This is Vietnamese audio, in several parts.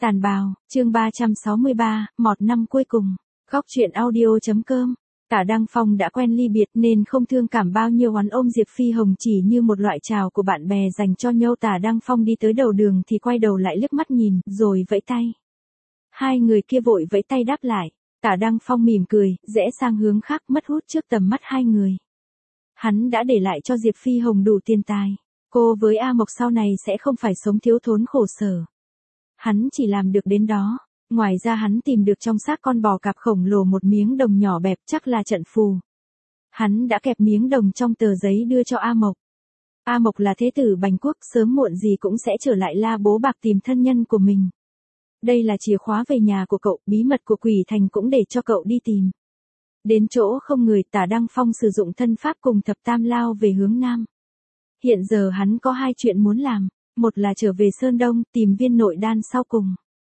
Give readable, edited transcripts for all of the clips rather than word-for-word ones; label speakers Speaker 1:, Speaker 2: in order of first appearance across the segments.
Speaker 1: Tàn bào, chương 363, mọt năm cuối cùng. Góc truyện audio.com. Tả Đăng Phong đã quen ly biệt nên không thương cảm bao nhiêu, hắn ôm Diệp Phi Hồng chỉ như một loại chào của bạn bè dành cho nhau. Tả Đăng Phong đi tới đầu đường thì quay đầu lại liếc mắt nhìn, rồi vẫy tay. Hai người kia vội vẫy tay đáp lại. Tả Đăng Phong mỉm cười, rẽ sang hướng khác, mất hút trước tầm mắt hai người. Hắn đã để lại cho Diệp Phi Hồng đủ tiền tài. Cô với A Mộc sau này sẽ không phải sống thiếu thốn khổ sở. Hắn chỉ làm được đến đó. Ngoài ra hắn tìm được trong xác con bò cạp khổng lồ một miếng đồng nhỏ bẹp, chắc là trận phù. Hắn đã kẹp miếng đồng trong tờ giấy đưa cho A Mộc. A Mộc là thế tử Bành Quốc, sớm muộn gì cũng sẽ trở lại La Bố Bạc tìm thân nhân của mình. Đây là chìa khóa về nhà của cậu, bí mật của Quỷ Thành cũng để cho cậu đi tìm. Đến chỗ không người, Tả Đăng Phong sử dụng thân pháp cùng Thập Tam lao về hướng Nam. Hiện giờ hắn có hai chuyện muốn làm. Một là trở về Sơn Đông, tìm viên nội đan sau cùng.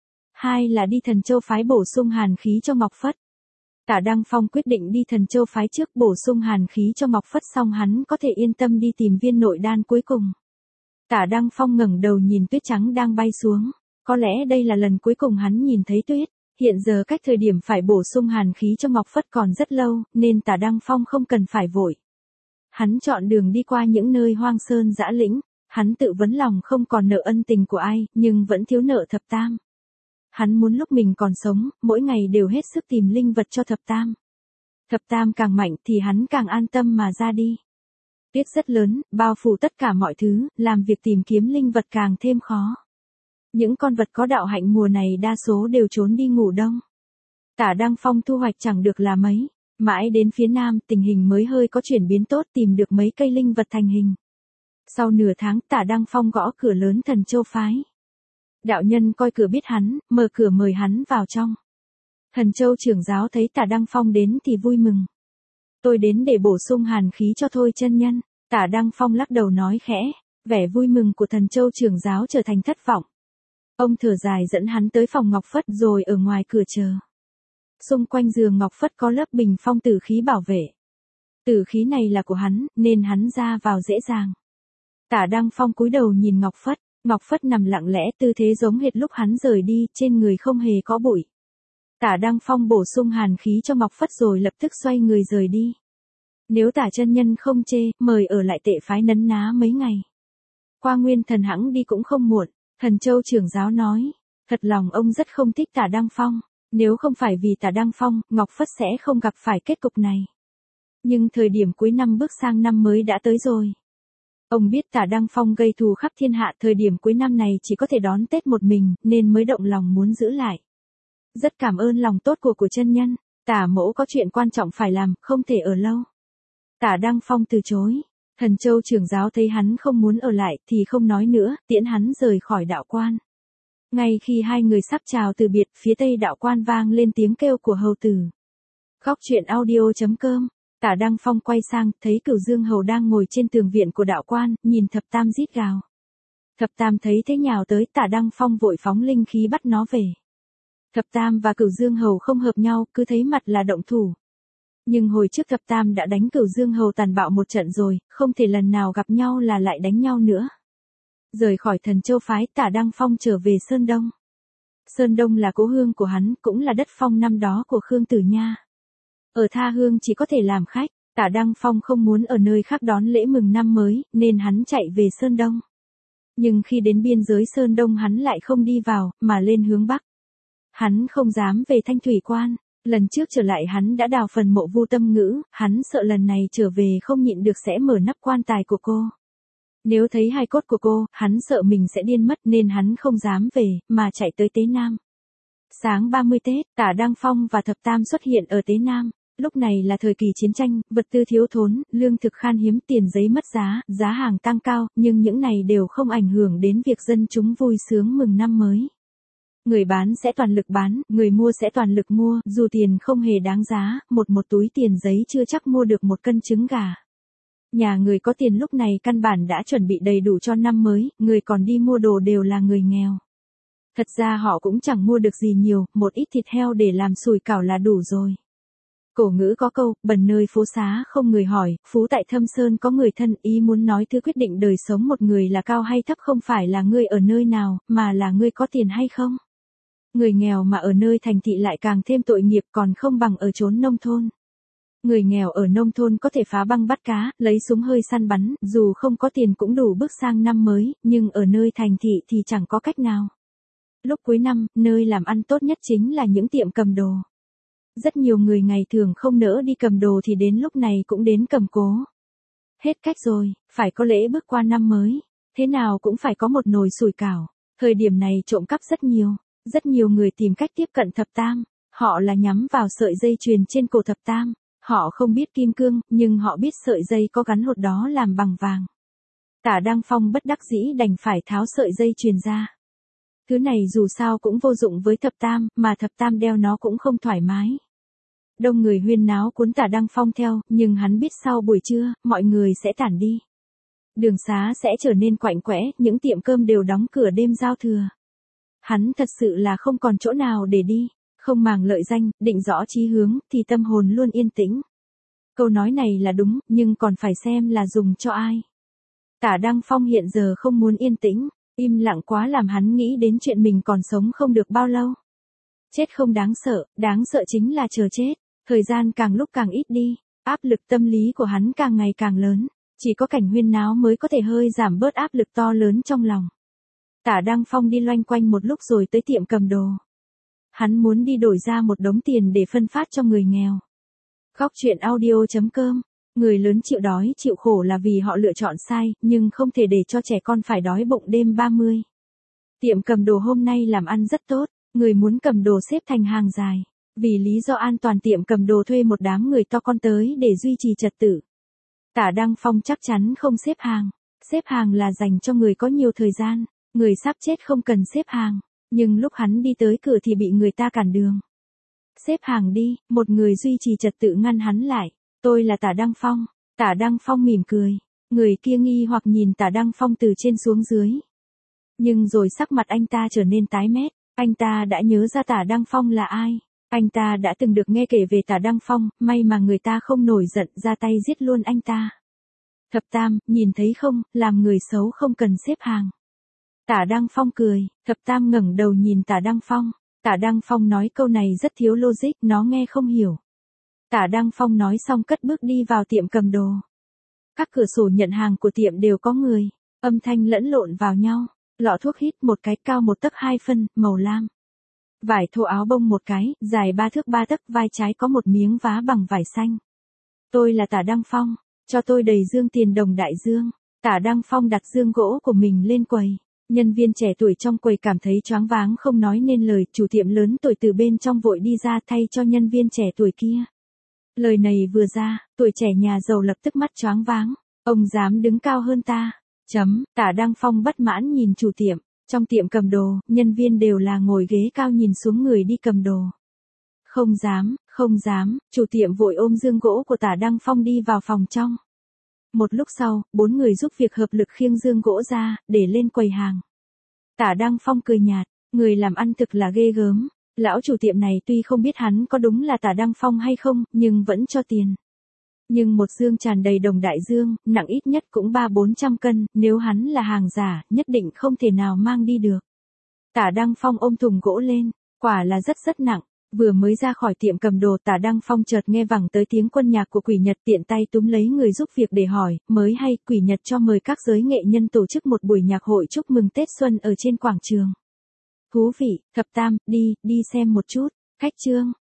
Speaker 1: Hai là đi Thần Châu phái bổ sung hàn khí cho Ngọc Phất. Tả Đăng Phong quyết định đi Thần Châu phái trước, bổ sung hàn khí cho Ngọc Phất xong hắn có thể yên tâm đi tìm viên nội đan cuối cùng. Tả Đăng Phong ngẩng đầu nhìn tuyết trắng đang bay xuống. Có lẽ đây là lần cuối cùng hắn nhìn thấy tuyết. Hiện giờ cách thời điểm phải bổ sung hàn khí cho Ngọc Phất còn rất lâu, nên Tả Đăng Phong không cần phải vội. Hắn chọn đường đi qua những nơi hoang sơn dã lĩnh. Hắn tự vấn lòng không còn nợ ân tình của ai, nhưng vẫn thiếu nợ Thập Tam. Hắn muốn lúc mình còn sống, mỗi ngày đều hết sức tìm linh vật cho Thập Tam. Thập Tam càng mạnh thì hắn càng an tâm mà ra đi. Tuyết rất lớn, bao phủ tất cả mọi thứ, làm việc tìm kiếm linh vật càng thêm khó. Những con vật có đạo hạnh mùa này đa số đều trốn đi ngủ đông. Tả Đăng Phong thu hoạch chẳng được là mấy. Mãi đến phía Nam, tình hình mới hơi có chuyển biến tốt, tìm được mấy cây linh vật thành hình. Sau nửa tháng, Tả Đăng Phong gõ cửa lớn Thần Châu phái. Đạo nhân coi cửa biết hắn, mở cửa mời hắn vào trong. Thần Châu trưởng giáo thấy Tả Đăng Phong đến thì vui mừng. Tôi đến để bổ sung hàn khí cho thôi chân nhân. Tả Đăng Phong lắc đầu nói khẽ, vẻ vui mừng của Thần Châu trưởng giáo trở thành thất vọng. Ông thở dài dẫn hắn tới phòng Ngọc Phất rồi ở ngoài cửa chờ. Xung quanh giường Ngọc Phất có lớp bình phong tử khí bảo vệ. Tử khí này là của hắn, nên hắn ra vào dễ dàng. Tả Đăng Phong cúi đầu nhìn Ngọc Phất. Ngọc Phất nằm lặng lẽ, tư thế giống hệt lúc hắn rời đi, trên người không hề có bụi. Tả Đăng Phong bổ sung hàn khí cho Ngọc Phất rồi lập tức xoay người rời đi. Nếu Tả chân nhân không chê, mời ở lại Tệ phái nấn ná mấy ngày. Qua Nguyên Thần hẵng đi cũng không muộn. Thần Châu trưởng giáo nói. Thật lòng ông rất không thích Tả Đăng Phong. Nếu không phải vì Tả Đăng Phong, Ngọc Phất sẽ không gặp phải kết cục này. Nhưng thời điểm cuối năm bước sang năm mới đã tới rồi. Ông biết Tả Đăng Phong gây thù khắp thiên hạ, thời điểm cuối năm này chỉ có thể đón Tết một mình, nên mới động lòng muốn giữ lại. Rất cảm ơn lòng tốt của chân nhân. Tả mỗ có chuyện quan trọng phải làm, không thể ở lâu. Tả Đăng Phong từ chối. Thần Châu trưởng giáo thấy hắn không muốn ở lại thì không nói nữa, tiễn hắn rời khỏi đạo quan. Ngay khi hai người sắp chào từ biệt, phía tây đạo quan vang lên tiếng kêu của hầu tử. Góc truyện audio.com. Tả Đăng Phong quay sang, thấy Cửu Dương Hầu đang ngồi trên tường viện của đạo quan, nhìn Thập Tam rít gào. Thập Tam thấy thế nhào tới, Tả Đăng Phong vội phóng linh khí bắt nó về. Thập Tam và Cửu Dương Hầu không hợp nhau, cứ thấy mặt là động thủ. Nhưng hồi trước Thập Tam đã đánh Cửu Dương Hầu tàn bạo một trận rồi, không thể lần nào gặp nhau là lại đánh nhau nữa. Rời khỏi Thần Châu phái, Tả Đăng Phong trở về Sơn Đông. Sơn Đông là cố hương của hắn, cũng là đất phong năm đó của Khương Tử Nha. Ở tha hương chỉ có thể làm khách, Tả Đăng Phong không muốn ở nơi khác đón lễ mừng năm mới, nên hắn chạy về Sơn Đông. Nhưng khi đến biên giới Sơn Đông hắn lại không đi vào, mà lên hướng Bắc. Hắn không dám về Thanh Thủy Quan, lần trước trở lại hắn đã đào phần mộ Vu Tâm Ngữ, hắn sợ lần này trở về không nhịn được sẽ mở nắp quan tài của cô. Nếu thấy hài cốt của cô, hắn sợ mình sẽ điên mất nên hắn không dám về, mà chạy tới Tế Nam. Sáng 30 Tết, Tả Đăng Phong và Thập Tam xuất hiện ở Tế Nam. Lúc này là thời kỳ chiến tranh, vật tư thiếu thốn, lương thực khan hiếm, tiền giấy mất giá, giá hàng tăng cao, nhưng những này đều không ảnh hưởng đến việc dân chúng vui sướng mừng năm mới. Người bán sẽ toàn lực bán, người mua sẽ toàn lực mua, dù tiền không hề đáng giá, một túi tiền giấy chưa chắc mua được một cân trứng gà. Nhà người có tiền lúc này căn bản đã chuẩn bị đầy đủ cho năm mới, người còn đi mua đồ đều là người nghèo. Thật ra họ cũng chẳng mua được gì nhiều, một ít thịt heo để làm sủi cảo là đủ rồi. Cổ ngữ có câu, bần nơi phố xá không người hỏi, phú tại thâm sơn có người thân, ý muốn nói thứ quyết định đời sống một người là cao hay thấp không phải là ngươi ở nơi nào, mà là ngươi có tiền hay không. Người nghèo mà ở nơi thành thị lại càng thêm tội nghiệp, còn không bằng ở chốn nông thôn. Người nghèo ở nông thôn có thể phá băng bắt cá, lấy súng hơi săn bắn, dù không có tiền cũng đủ bước sang năm mới, nhưng ở nơi thành thị thì chẳng có cách nào. Lúc cuối năm, nơi làm ăn tốt nhất chính là những tiệm cầm đồ. Rất nhiều người ngày thường không nỡ đi cầm đồ thì đến lúc này cũng đến cầm cố. Hết cách rồi, phải có lễ bước qua năm mới. Thế nào cũng phải có một nồi sủi cảo. Thời điểm này trộm cắp rất nhiều. Rất nhiều người tìm cách tiếp cận thập tam. Họ là nhắm vào sợi dây chuyền trên cổ thập tam. Họ không biết kim cương, nhưng họ biết sợi dây có gắn hột đó làm bằng vàng. Tả Đăng Phong bất đắc dĩ đành phải tháo sợi dây chuyền ra. Thứ này dù sao cũng vô dụng với thập tam, mà thập tam đeo nó cũng không thoải mái. Đông người huyên náo cuốn Tả Đăng Phong theo, nhưng hắn biết sau buổi trưa, mọi người sẽ tản đi. Đường xá sẽ trở nên quạnh quẽ, những tiệm cơm đều đóng cửa đêm giao thừa. Hắn thật sự là không còn chỗ nào để đi, không màng lợi danh, định rõ chí hướng, thì tâm hồn luôn yên tĩnh. Câu nói này là đúng, nhưng còn phải xem là dùng cho ai. Tả Đăng Phong hiện giờ không muốn yên tĩnh, im lặng quá làm hắn nghĩ đến chuyện mình còn sống không được bao lâu. Chết không đáng sợ chính là chờ chết. Thời gian càng lúc càng ít đi, áp lực tâm lý của hắn càng ngày càng lớn, chỉ có cảnh huyên náo mới có thể hơi giảm bớt áp lực to lớn trong lòng. Tả Đăng Phong đi loanh quanh một lúc rồi tới tiệm cầm đồ. Hắn muốn đi đổi ra một đống tiền để phân phát cho người nghèo. Góc truyện audio.com. Người lớn chịu đói chịu khổ là vì họ lựa chọn sai, nhưng không thể để cho trẻ con phải đói bụng đêm 30. Tiệm cầm đồ hôm nay làm ăn rất tốt, người muốn cầm đồ xếp thành hàng dài. Vì lý do an toàn tiệm cầm đồ thuê một đám người to con tới để duy trì trật tự. Tả Đăng Phong chắc chắn không xếp hàng. Xếp hàng là dành cho người có nhiều thời gian. Người sắp chết không cần xếp hàng. Nhưng lúc hắn đi tới cửa thì bị người ta cản đường. Xếp hàng đi, một người duy trì trật tự ngăn hắn lại. Tôi là Tả Đăng Phong. Tả Đăng Phong mỉm cười. Người kia nghi hoặc nhìn Tả Đăng Phong từ trên xuống dưới. Nhưng rồi sắc mặt anh ta trở nên tái mét. Anh ta đã nhớ ra Tả Đăng Phong là ai. Anh ta đã từng được nghe kể về Tả Đăng Phong, may mà người ta không nổi giận ra tay giết luôn anh ta. Thập tam, nhìn thấy không, làm người xấu không cần xếp hàng. Tả Đăng Phong cười, thập tam ngẩng đầu nhìn Tả Đăng Phong. Tả Đăng Phong nói câu này rất thiếu logic, nó nghe không hiểu. Tả Đăng Phong nói xong cất bước đi vào tiệm cầm đồ. Các cửa sổ nhận hàng của tiệm đều có người, âm thanh lẫn lộn vào nhau. Lọ thuốc hít một cái cao 1 tấc 2 phân, màu lam. Vải thô áo bông một cái, dài 3 thước 3 tấc, vai trái có một miếng vá bằng vải xanh. Tôi là Tả Đăng Phong, cho tôi đầy dương tiền đồng đại dương. Tả Đăng Phong đặt dương gỗ của mình lên quầy. Nhân viên trẻ tuổi trong quầy cảm thấy choáng váng không nói nên lời, chủ tiệm lớn tuổi từ bên trong vội đi ra thay cho nhân viên trẻ tuổi kia. Lời này vừa ra, tuổi trẻ nhà giàu lập tức mắt choáng váng. Ông dám đứng cao hơn ta. Tả Đăng Phong bất mãn nhìn chủ tiệm. Trong tiệm cầm đồ, nhân viên đều là ngồi ghế cao nhìn xuống người đi cầm đồ. Không dám, chủ tiệm vội ôm dương gỗ của Tả Đăng Phong đi vào phòng trong. Một lúc sau, 4 người giúp việc hợp lực khiêng dương gỗ ra, để lên quầy hàng. Tả Đăng Phong cười nhạt, người làm ăn thực là ghê gớm. Lão chủ tiệm này tuy không biết hắn có đúng là Tả Đăng Phong hay không, nhưng vẫn cho tiền. Nhưng một dương tràn đầy đồng đại dương, nặng ít nhất cũng 300-400 cân, nếu hắn là hàng giả, nhất định không thể nào mang đi được. Tả Đăng Phong ôm thùng gỗ lên, quả là rất nặng. Vừa mới ra khỏi tiệm cầm đồ, Tả Đăng Phong chợt nghe vẳng tới tiếng quân nhạc của Quỷ Nhật, tiện tay túm lấy người giúp việc để hỏi, mới hay Quỷ Nhật cho mời các giới nghệ nhân tổ chức một buổi nhạc hội chúc mừng Tết Xuân ở trên quảng trường. Thú vị, thập tam, đi xem một chút. Khách trương,